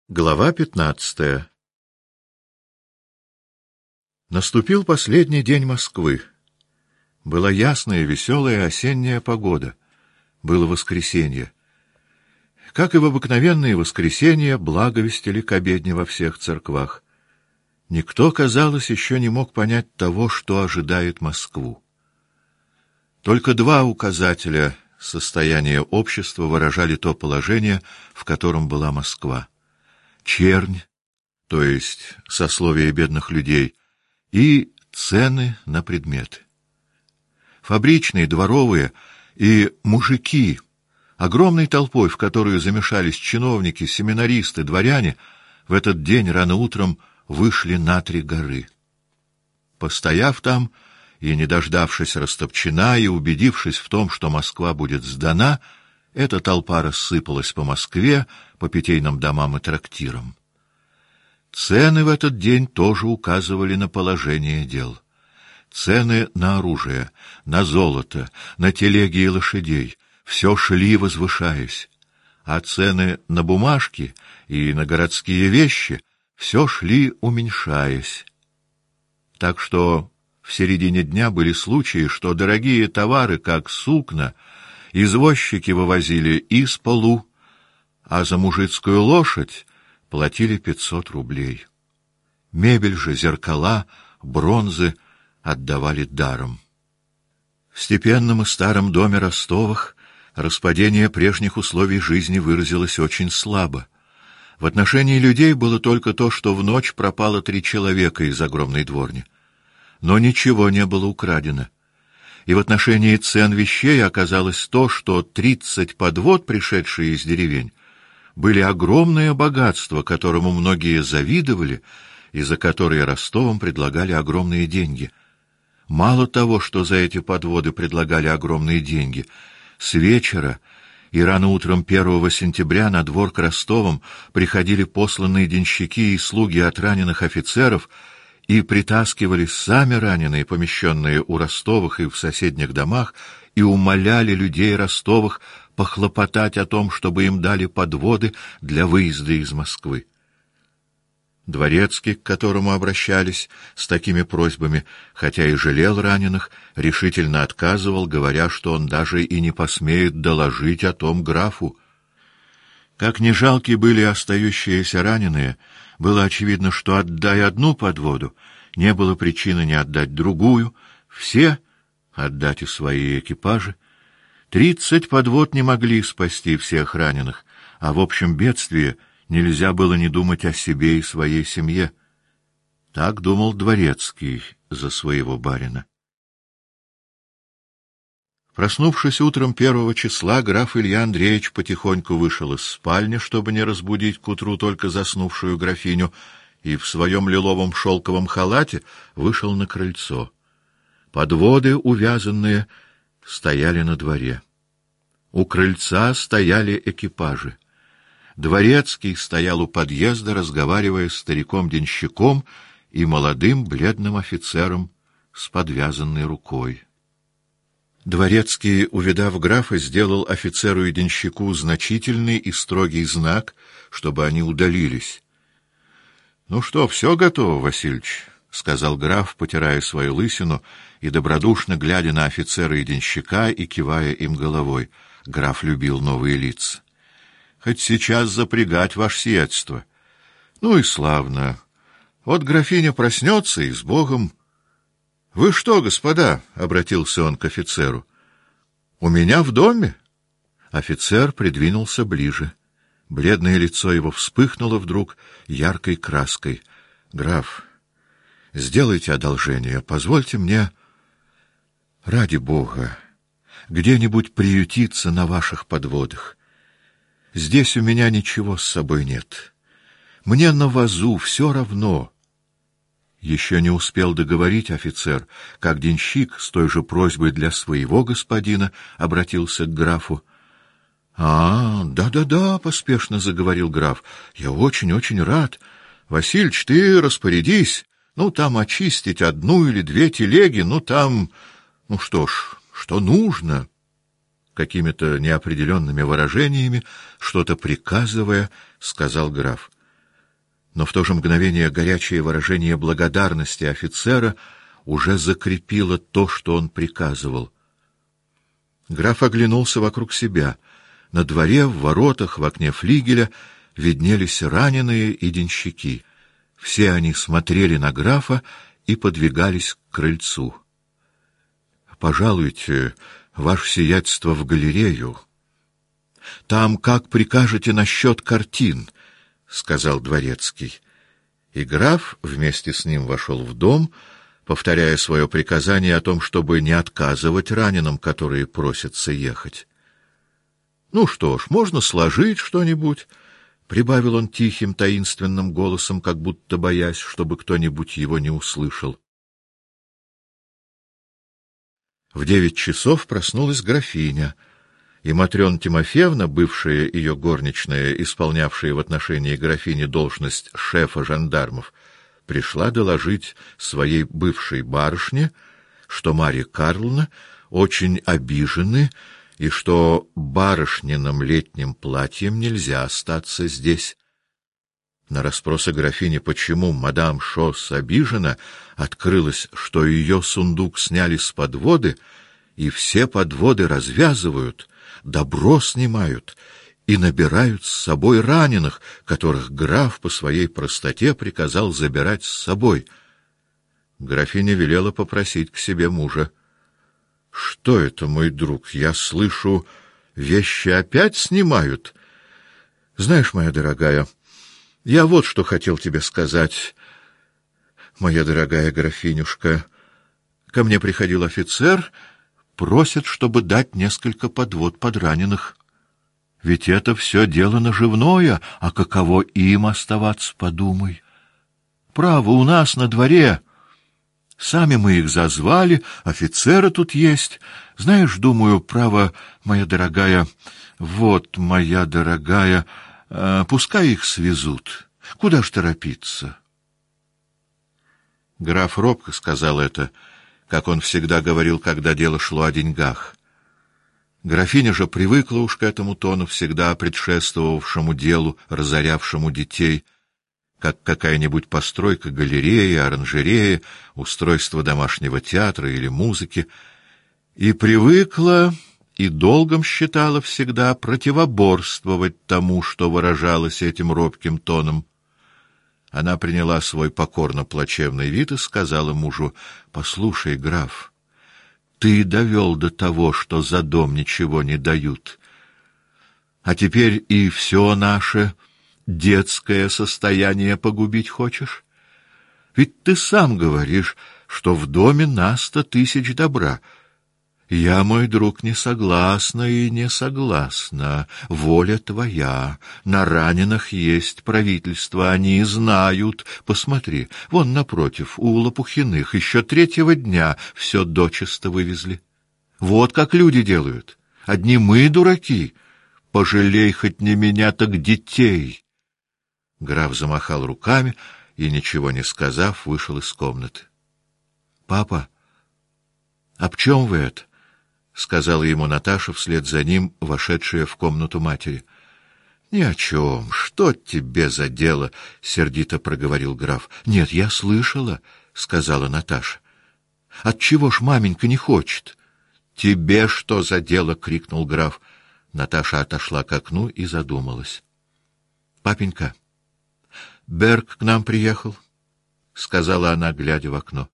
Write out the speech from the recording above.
Глава 15. Наступил последний день Москвы. Была ясная, веселая осенняя погода. Было воскресенье. Как и в обыкновенные воскресенья, благовестили к обедне во всех церквах. Никто, казалось, еще не мог понять того, что ожидает Москву. Только два указателя состояния общества выражали то положение, в котором была Москва. Чернь, то есть сословие бедных людей, и цены на предметы. Фабричные, дворовые и мужики, огромной толпой, в которую замешались чиновники, семинаристы, дворяне, в этот день рано утром вышли на 3 горы. Постояв там и не дождавшись растопчена и убедившись в том, что Москва будет сдана, эта толпа рассыпалась по Москве, по питейным домам и трактирам. Цены в этот день тоже указывали на положение дел. Цены на оружие, на золото, на телеги и лошадей — все шли, возвышаясь, а цены на бумажки и на городские вещи все шли, уменьшаясь. Так что в середине дня были случаи, что дорогие товары, как сукна, извозчики вывозили из полу, а за мужицкую лошадь платили 500 рублей. Мебель же, зеркала, бронзы отдавали даром. В степенном и старом доме Ростовых распадение прежних условий жизни выразилось очень слабо. В отношении людей было только то, что в ночь пропало 3 человека из огромной дворни. Но ничего не было украдено. И в отношении цен вещей оказалось то, что 30 подвод, пришедшие из деревень, были огромное богатство, которому многие завидовали и за которые Ростовым предлагали огромные деньги. Мало того, что за эти подводы предлагали огромные деньги, с вечера и рано утром 1 сентября на двор к Ростовым приходили посланные денщики и слуги от раненых офицеров и притаскивались сами раненые, помещенные у Ростовых и в соседних домах, и умоляли людей Ростовых похлопотать о том, чтобы им дали подводы для выезда из Москвы. Дворецкий, к которому обращались с такими просьбами, хотя и жалел раненых, решительно отказывал, говоря, что он даже и не посмеет доложить о том графу. Как ни жалки были остающиеся раненые, было очевидно, что, отдай одну подводу, не было причины не отдать другую, все отдать и свои экипажи. 30 подвод не могли спасти всех раненых, а в общем бедствии нельзя было не думать о себе и своей семье. Так думал Дворецкий за своего барина. Проснувшись утром 1 числа, граф Илья Андреевич потихоньку вышел из спальни, чтобы не разбудить к утру только заснувшую графиню, и в своем лиловом шелковом халате вышел на крыльцо. Подводы, увязанные, стояли на дворе. У крыльца стояли экипажи. Дворецкий стоял у подъезда, разговаривая с стариком-денщиком и молодым бледным офицером с подвязанной рукой. Дворецкий, увидав графа, сделал офицеру и денщику значительный и строгий знак, чтобы они удалились. — Ну что, все готово, Васильич? — сказал граф, потирая свою лысину и добродушно глядя на офицера и денщика и кивая им головой. Граф любил новые лица. — Хоть сейчас запрягать, ваше сиятельство. — Ну и славно. Вот графиня проснется, и с Богом. — Вы что, господа? — обратился он к офицеру. — У меня в доме? Офицер придвинулся ближе. Бледное лицо его вспыхнуло вдруг яркой краской. — Граф, сделайте одолжение, позвольте мне, ради Бога, где-нибудь приютиться на ваших подводах. Здесь у меня ничего с собой нет. Мне на вазу все равно. Еще не успел договорить офицер, как денщик с той же просьбой для своего господина обратился к графу. — Да-да-да, — поспешно заговорил граф, — я очень-очень рад. Васильич, ты распорядись. Ну, там очистить 1 или 2 телеги, ну, там... Ну, что ж, что нужно? Какими-то неопределенными выражениями, что-то приказывая, сказал граф. Но в то же мгновение горячее выражение благодарности офицера уже закрепило то, что он приказывал. Граф оглянулся вокруг себя. На дворе, в воротах, в окне флигеля виднелись раненые и денщики. Все они смотрели на графа и подвигались к крыльцу. — Пожалуйте, ваше сиятельство, в галерею. — Там как прикажете насчет картин, — сказал дворецкий. И граф вместе с ним вошел в дом, повторяя свое приказание о том, чтобы не отказывать раненым, которые просятся ехать. — Ну что ж, можно сложить что-нибудь, — прибавил он тихим, таинственным голосом, как будто боясь, чтобы кто-нибудь его не услышал. В 9 часов проснулась графиня, и Матрена Тимофеевна, бывшая ее горничная, исполнявшая в отношении графини должность шефа жандармов, пришла доложить своей бывшей барышне, что Марья Карловна очень обижены и что барышниным летним платьем нельзя остаться здесь. На расспросы графини, почему мадам Шосс обижена, открылось, что ее сундук сняли с подводы, и все подводы развязывают, добро снимают и набирают с собой раненых, которых граф по своей простоте приказал забирать с собой. Графиня велела попросить к себе мужа. — Что это, мой друг, я слышу, вещи опять снимают? — Знаешь, моя дорогая, я вот что хотел тебе сказать, моя дорогая графинюшка. Ко мне приходил офицер, просит, чтобы дать несколько подвод под раненых. Ведь это все дело наживное, а каково им оставаться, подумай. Право, у нас на дворе. Сами мы их зазвали, офицеры тут есть. Знаешь, думаю, право, моя дорогая, вот, моя дорогая, пускай их свезут. Куда ж торопиться? Граф робко сказал это, как он всегда говорил, когда дело шло о деньгах. Графиня же привыкла уж к этому тону, всегда предшествовавшему делу, разорявшему детей, как какая-нибудь постройка галереи, оранжереи, устройство домашнего театра или музыки, и привыкла и долгом считала всегда противоборствовать тому, что выражалось этим робким тоном. Она приняла свой покорно-плачевный вид и сказала мужу: «Послушай, граф, ты довел до того, что за дом ничего не дают, а теперь и все наше детское состояние погубить хочешь? Ведь ты сам говоришь, что в доме на 100 000 добра. Я, мой друг, не согласна и не согласна. Воля твоя. На раненых есть правительство, они знают. Посмотри, вон напротив, у Лопухиных, еще 3-го дня все дочисто вывезли. Вот как люди делают. Одни мы дураки. Пожалей хоть не меня, так детей. Граф замахал руками и, ничего не сказав, вышел из комнаты. — Папа, об чем вы это? — сказала ему Наташа вслед за ним, вошедшая в комнату матери. — Ни о чем. Что тебе за дело? — сердито проговорил граф. — Нет, я слышала, — сказала Наташа. — Отчего ж маменька не хочет? — Тебе что за дело? — крикнул граф. Наташа отошла к окну и задумалась. — Папенька, Берг к нам приехал, — сказала она, глядя в окно.